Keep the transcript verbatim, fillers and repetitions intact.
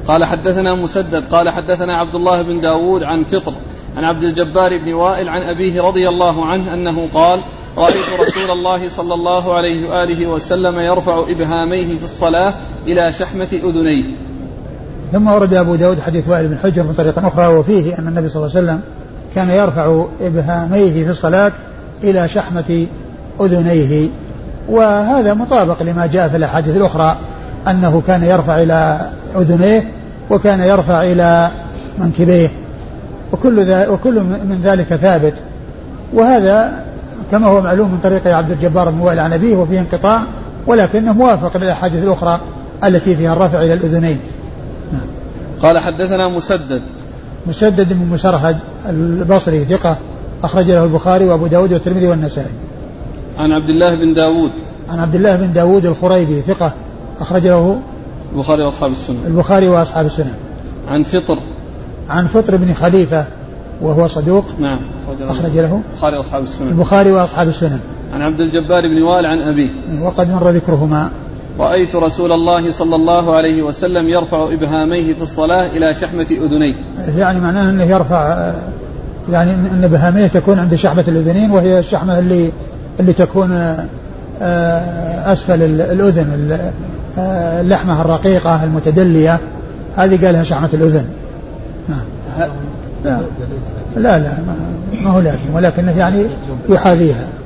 قال حدثنا مسدد قال حدثنا عبد الله بن داود عن فطر عن عبد الجبار بن وائل عن أبيه رضي الله عنه أنه قال رأيت رسول الله صلى الله عليه وآله وسلم يرفع إبهاميه في الصلاة إلى شحمة أذنيه. ثم ورد أبو داود حديث وائل بن حجر من طريق أخرى وفيه أن النبي صلى الله عليه وسلم كان يرفع إبهاميه في الصلاة إلى شحمة أذنيه، وهذا مطابق لما جاء في الأحاديث الأخرى أنه كان يرفع إلى أذنيه وكان يرفع إلى منكبيه، وكل, ذا وكل من ذلك ثابت. وهذا كما هو معلوم من طريق عبد الجبار بن وائل عن أبيه وفيه انقطاع، ولكنه موافق للأحاديث الأخرى التي فيها الرفع إلى الأذنين. قال حدثنا مسدد مسدد بن مسرهد البصري ثقة أخرج له البخاري وأبو داود والترمذي والنسائي. عن عبد الله بن داود عن عبد الله بن داود الخريبي ثقة أخرج له البخاري وأصحاب السنن البخاري وأصحاب السنن. عن فطر عن فطر بن خليفة وهو صدوق نعم أخرج له البخاري وأصحاب السنن البخاري وأصحاب السنن. عن عبد الجبار بن وائل عن أبيه وقد مر ذكرهما. رأيت رسول الله صلى الله عليه وسلم يرفع إبهاميه في الصلاة إلى شحمة أذنيه، يعني معناه أنه يرفع يعني أن إبهاميه تكون عند شحمة الأذنين، وهي الشحمة اللي اللي تكون أسفل الأذن، اللحمة الرقيقة المتدلية، هذه قالها شحمة الأذن. لا لا لا ما هو لازم، ولكنه يعني يحاذيها.